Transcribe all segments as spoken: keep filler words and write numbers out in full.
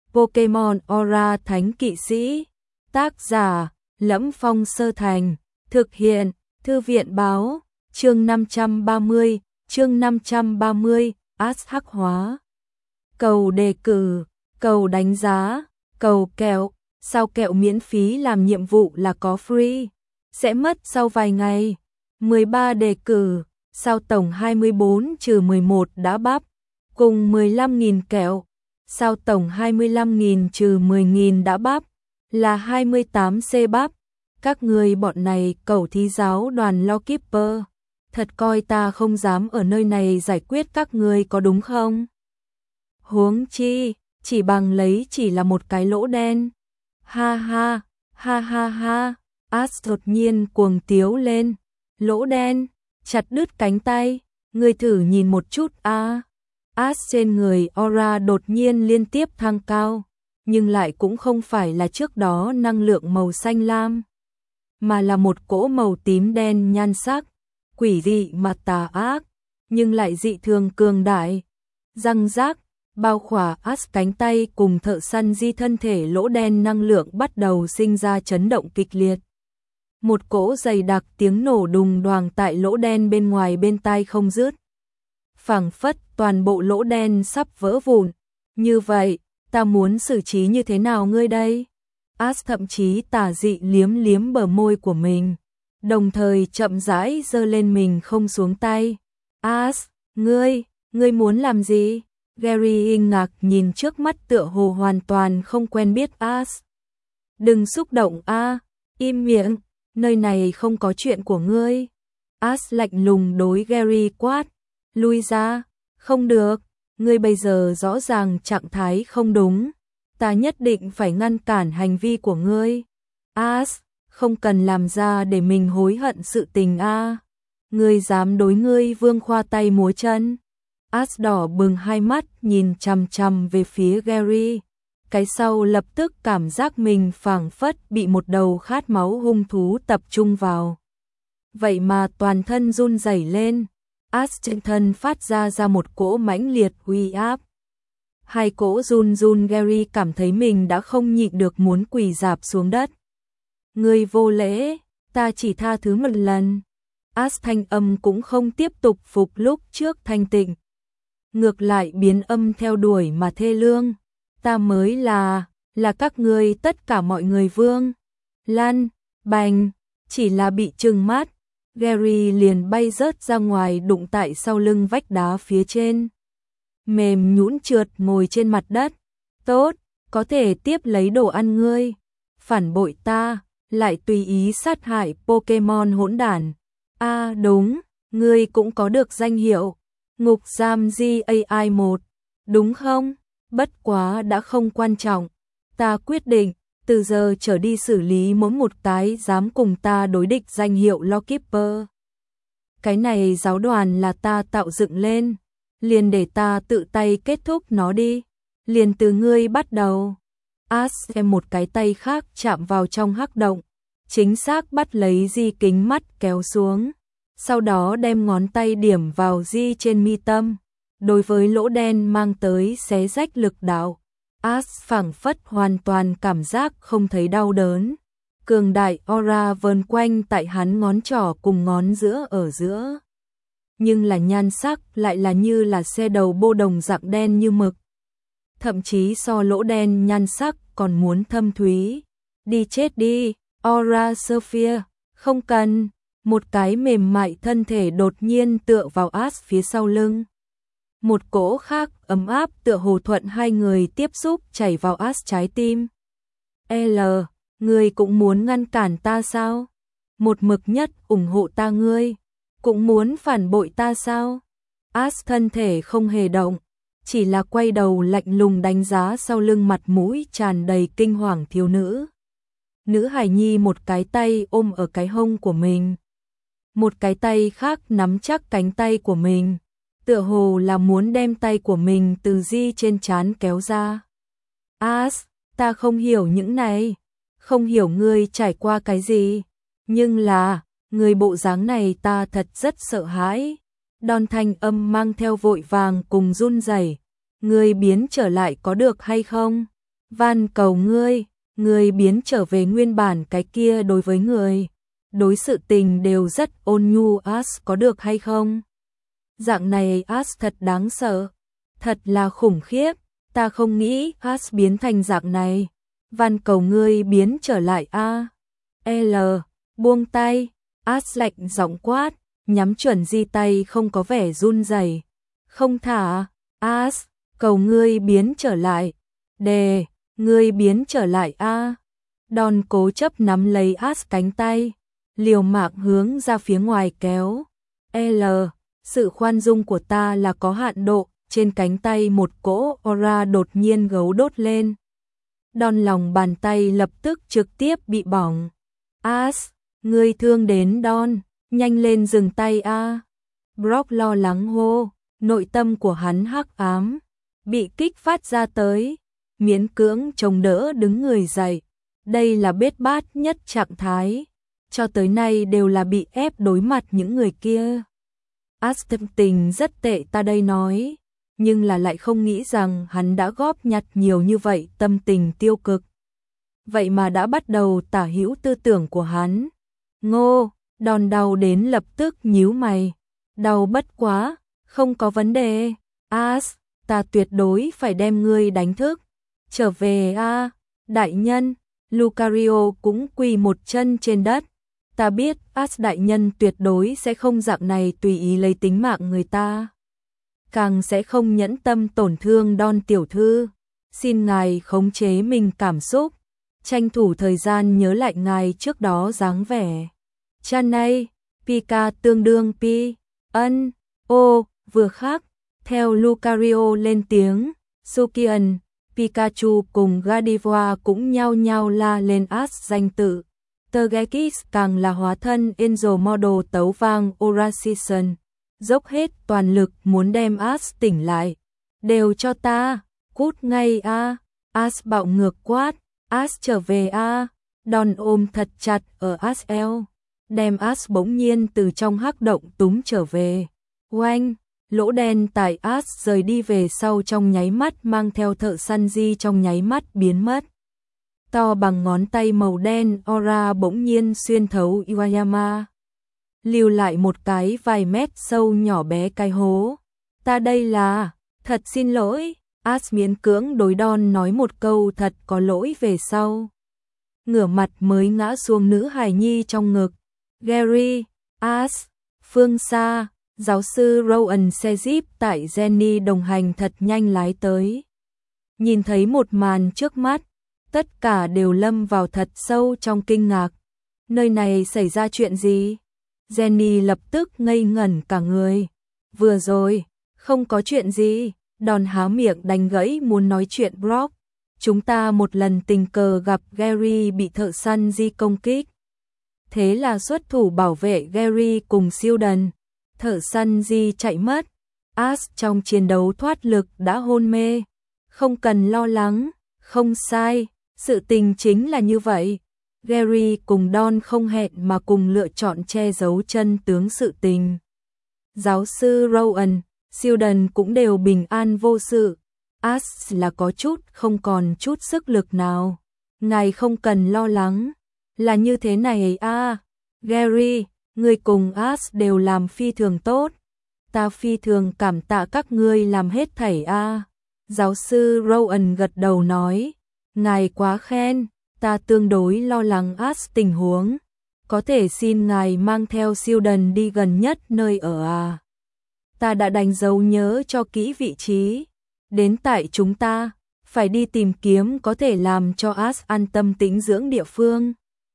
Pokemon Aura Thánh Kỵ Sĩ. Tác giả: Lẫm Phong Sơ Thành. Thực hiện: Thư viện báo. Chương năm trăm ba mươi, chương năm trăm ba mươi, Ash hắc hóa. Cầu đề cử, cầu đánh giá, cầu kẹo. Sao kẹo miễn phí làm nhiệm vụ là có free, sẽ mất sau vài ngày. mười ba đề cử, sao tổng hai mươi bốn trừ mười một đã bắp, cùng mười lăm nghìn kẹo. Sao tổng hai mươi lăm nghìn trừ mười nghìn đã bắp, là hai mươi tám C bắp. Các người bọn này cẩu thí giáo đoàn Lawkeeper, thật coi ta không dám ở nơi này giải quyết các người có đúng không? Huống chi, chỉ bằng lấy chỉ là một cái lỗ đen. Ha ha, ha ha ha, Ash đột nhiên cuồng tiếu lên. Lỗ đen, chặt đứt cánh tay, ngươi thử nhìn một chút a. À. Ash trên người aura đột nhiên liên tiếp thăng cao, nhưng lại cũng không phải là trước đó năng lượng màu xanh lam, mà là một cỗ màu tím đen nhan sắc, quỷ dị mà tà ác, nhưng lại dị thường cường đại. Răng rác, bao khỏa Ash cánh tay cùng thợ săn di thân thể lỗ đen năng lượng bắt đầu sinh ra chấn động kịch liệt. Một cỗ dày đặc tiếng nổ đùng đoàng tại lỗ đen bên ngoài bên tai không dứt. Phảng phất toàn bộ lỗ đen sắp vỡ vụn. Như vậy, ta muốn xử trí như thế nào ngươi đây? Ash thậm chí tà dị liếm liếm bờ môi của mình, đồng thời chậm rãi giơ lên mình không xuống tay. Ash, ngươi, ngươi muốn làm gì? Gary kinh ngạc nhìn trước mắt tựa hồ hoàn toàn không quen biết Ash. Đừng xúc động a, im miệng, nơi này không có chuyện của ngươi. Ash lạnh lùng đối Gary quát, lui ra, không được, ngươi bây giờ rõ ràng trạng thái không đúng, ta nhất định phải ngăn cản hành vi của ngươi. Ash, không cần làm ra để mình hối hận sự tình a. Ngươi dám đối ngươi vương khoa tay múa chân. Ash đỏ bừng hai mắt nhìn chằm chằm về phía Gary, cái sau lập tức cảm giác mình phảng phất bị một đầu khát máu hung thú tập trung vào. Vậy mà toàn thân run rẩy lên, Ash trên thân phát ra ra một cỗ mãnh liệt uy áp. Hai cỗ run run Gary cảm thấy mình đã không nhịn được muốn quỳ rạp xuống đất. Ngươi vô lễ, ta chỉ tha thứ một lần. Ash thanh âm cũng không tiếp tục phục lúc trước thanh tịnh, ngược lại biến âm theo đuổi mà thê lương. Ta mới là, là các ngươi tất cả mọi người vương. Lăn, bành, chỉ là bị trừng mắt, Gary liền bay rớt ra ngoài đụng tại sau lưng vách đá phía trên. Mềm nhũn trượt ngồi trên mặt đất. Tốt, có thể tiếp lấy đồ ăn ngươi. Phản bội ta, lại tùy ý sát hại Pokemon hỗn đản. A à, đúng, ngươi cũng có được danh hiệu ngục giam G A I một, đúng không? Bất quá đã không quan trọng. Ta quyết định, từ giờ trở đi xử lý mỗi một cái dám cùng ta đối địch danh hiệu Lawkeeper. Cái này giáo đoàn là ta tạo dựng lên, liền để ta tự tay kết thúc nó đi. Liền từ ngươi bắt đầu. Ash xem một cái tay khác chạm vào trong hắc động, chính xác bắt lấy di kính mắt kéo xuống, sau đó đem ngón tay điểm vào di trên mi tâm. Đối với lỗ đen mang tới xé rách lực đạo, Ash phảng phất hoàn toàn cảm giác không thấy đau đớn. Cường đại aura vờn quanh tại hắn ngón trỏ cùng ngón giữa ở giữa. Nhưng là nhan sắc lại là như là xe đầu bô đồng dạng đen như mực. Thậm chí so lỗ đen nhan sắc còn muốn thâm thúy. Đi chết đi, Aura Sphere, không cần. Một cái mềm mại thân thể đột nhiên tựa vào Ash phía sau lưng. Một cỗ khác ấm áp tựa hồ thuận hai người tiếp xúc chảy vào Ash trái tim. L, ngươi cũng muốn ngăn cản ta sao? Một mực nhất ủng hộ ta ngươi, cũng muốn phản bội ta sao? Ash thân thể không hề động, chỉ là quay đầu lạnh lùng đánh giá sau lưng mặt mũi tràn đầy kinh hoàng thiếu nữ. Nữ hài nhi một cái tay ôm ở cái hông của mình, một cái tay khác nắm chắc cánh tay của mình, tựa hồ là muốn đem tay của mình từ di trên trán kéo ra. Ash, ta không hiểu những này, không hiểu ngươi trải qua cái gì, nhưng là, người bộ dáng này ta thật rất sợ hãi. Đòn thanh âm mang theo vội vàng cùng run rẩy. Ngươi biến trở lại có được hay không? van cầu ngươi, ngươi biến trở về nguyên bản cái kia đối với người. Đối sự tình đều rất ôn nhu As có được hay không? Dạng này As thật đáng sợ, thật là khủng khiếp, ta không nghĩ As biến thành dạng này. Van cầu ngươi biến trở lại a. L, buông tay, As lạnh giọng quát, nhắm chuẩn Di tay không có vẻ run rẩy. Không thả, As, cầu ngươi biến trở lại. D, ngươi biến trở lại a. Don cố chấp nắm lấy As cánh tay, liều mạng hướng ra phía ngoài kéo. L, sự khoan dung của ta là có hạn độ, trên cánh tay một cỗ aura đột nhiên gấu đốt lên. Don lòng bàn tay lập tức trực tiếp bị bỏng. As, ngươi thương đến Don, nhanh lên dừng tay a. Brock lo lắng hô, nội tâm của hắn hắc ám, bị kích phát ra tới, miễn cưỡng chống đỡ đứng người dậy. Đây là bết bát nhất trạng thái, cho tới nay đều là bị ép đối mặt những người kia. As tâm tình rất tệ ta đây nói, nhưng là lại không nghĩ rằng hắn đã góp nhặt nhiều như vậy tâm tình tiêu cực. Vậy mà đã bắt đầu tả hữu tư tưởng của hắn. Ngô, Đòn đau đến lập tức nhíu mày. Đau bất quá, không có vấn đề. As, ta tuyệt đối phải đem ngươi đánh thức. Trở về a, đại nhân. Lucario cũng quỳ một chân trên đất. Ta biết As đại nhân tuyệt đối sẽ không dạng này tùy ý lấy tính mạng người ta. Càng sẽ không nhẫn tâm tổn thương Don tiểu thư. Xin ngài khống chế mình cảm xúc, tranh thủ thời gian nhớ lại ngài trước đó dáng vẻ. Chanay, Pika tương đương Pi, ân, ô, vừa khác. Theo Lucario lên tiếng, Sukian, Pikachu cùng Gardevoir cũng nhao nhao la lên As danh tự. Togekiss càng là hóa thân Angel Model tấu vang Aura Season, dốc hết toàn lực muốn đem As tỉnh lại. Đều cho ta, cút ngay a. As bạo ngược quát, As trở về a. Don ôm thật chặt ở As eo, đem As bỗng nhiên từ trong hắc động túm trở về. Oanh, lỗ đen tại As rời đi về sau trong nháy mắt mang theo thợ săn di trong nháy mắt biến mất. To bằng ngón tay màu đen aura bỗng nhiên xuyên thấu Iwayama, lưu lại một cái vài mét sâu nhỏ bé cái hố. Ta đây là, thật xin lỗi. As miễn cưỡng đối Don nói một câu thật có lỗi về sau. Ngửa mặt mới ngã xuống nữ hài nhi trong ngực. Gary, As, phương xa, giáo sư Rowan Sejip tại Jenny đồng hành thật nhanh lái tới. Nhìn thấy một màn trước mắt, tất cả đều lâm vào thật sâu trong kinh ngạc. Nơi này xảy ra chuyện gì? Jenny lập tức ngây ngẩn cả người. Vừa rồi, không có chuyện gì. Đòn há miệng đánh gãy muốn nói chuyện Brock. Chúng ta một lần tình cờ gặp Gary bị thợ săn di công kích. Thế là xuất thủ bảo vệ Gary cùng Sheldon. Thợ săn di chạy mất. As trong chiến đấu thoát lực đã hôn mê. Không cần lo lắng, không sai, sự tình chính là như vậy. Gary cùng Don không hẹn mà cùng lựa chọn che giấu chân tướng sự tình. Giáo sư Rowan, Sheldon cũng đều bình an vô sự. As là có chút không còn chút sức lực nào. Ngài không cần lo lắng. Là như thế này à. Gary, ngươi cùng As đều làm phi thường tốt. Ta phi thường cảm tạ các ngươi làm hết thảy a. Giáo sư Rowan gật đầu nói. Ngài quá khen, ta tương đối lo lắng As tình huống. Có thể xin ngài mang theo Sheldon đi gần nhất nơi ở à. Ta đã đánh dấu nhớ cho kỹ vị trí. Đến tại chúng ta, phải đi tìm kiếm có thể làm cho As an tâm tĩnh dưỡng địa phương.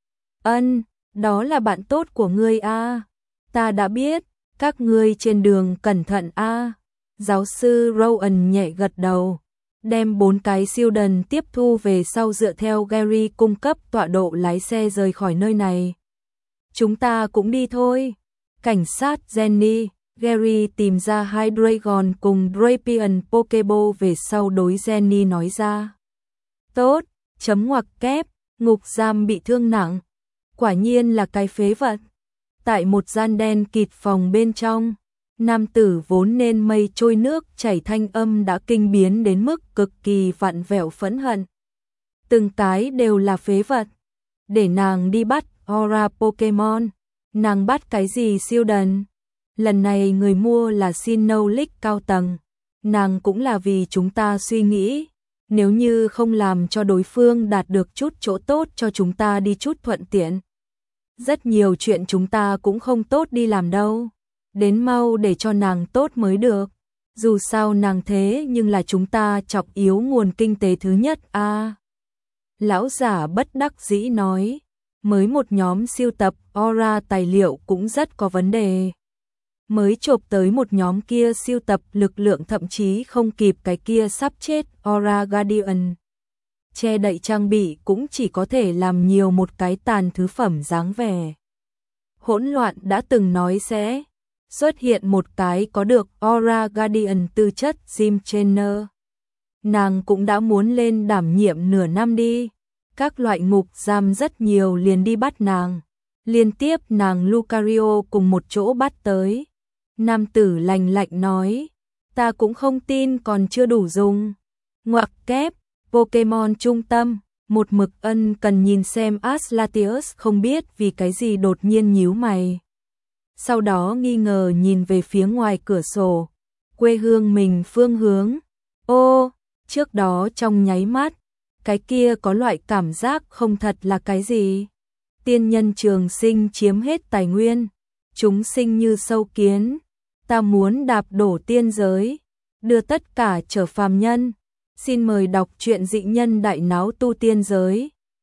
Ân, đó là bạn tốt của ngươi a. Ta đã biết, các ngươi trên đường cẩn thận a. Giáo sư Rowan nhẹ gật đầu, đem bốn cái Sheldon tiếp thu về sau dựa theo Gary cung cấp tọa độ lái xe rời khỏi nơi này. Chúng ta cũng đi thôi. Cảnh sát Jenny, Gary tìm ra hai Dragon cùng Drapion Pokeball về sau đối Jenny nói ra. Tốt, chấm ngoặc kép, ngục giam bị thương nặng. Quả nhiên là cái phế vật. Tại một gian đen kịt phòng bên trong, nam tử vốn nên mây trôi nước chảy thanh âm đã kinh biến đến mức cực kỳ vặn vẹo phẫn hận. từng cái đều là phế vật. Để nàng đi bắt Aura Pokemon, nàng bắt cái gì siêu đần? Lần này người mua là Sinnoh League cao tầng, nàng cũng là vì chúng ta suy nghĩ, nếu như không làm cho đối phương đạt được chút chỗ tốt cho chúng ta đi chút thuận tiện. Rất nhiều chuyện chúng ta cũng không tốt đi làm đâu, đến mau để cho nàng tốt mới được. Dù sao nàng thế nhưng là chúng ta chọc yếu nguồn kinh tế thứ nhất a. À, lão giả bất đắc dĩ nói, mới một nhóm siêu tập Aura tài liệu cũng rất có vấn đề. Mới chộp tới một nhóm kia siêu tập lực lượng thậm chí không kịp cái kia sắp chết Aura Guardian. Che đậy trang bị cũng chỉ có thể làm nhiều một cái tàn thứ phẩm dáng vẻ. Hỗn loạn đã từng nói sẽ xuất hiện một cái có được Aura Guardian tư chất Gym Trainer. Nàng cũng đã muốn lên đảm nhiệm nửa năm đi. Các loại ngục giam rất nhiều liền đi bắt nàng. Liên tiếp nàng Lucario cùng một chỗ bắt tới. Nam tử lành lạnh nói, ta cũng không tin còn chưa đủ dùng. Ngoặc kép, Pokemon trung tâm, một mực ân cần nhìn xem Aslatius không biết vì cái gì đột nhiên nhíu mày. Sau đó nghi ngờ nhìn về phía ngoài cửa sổ, quê hương mình phương hướng. Ô, trước đó trong nháy mắt, cái kia có loại cảm giác không thật là cái gì. Tiên nhân trường sinh chiếm hết tài nguyên, chúng sinh như sâu kiến. Ta muốn đạp đổ tiên giới, đưa tất cả trở phàm nhân. Xin mời đọc truyện Dị Nhân Đại Náo Tu Tiên Giới.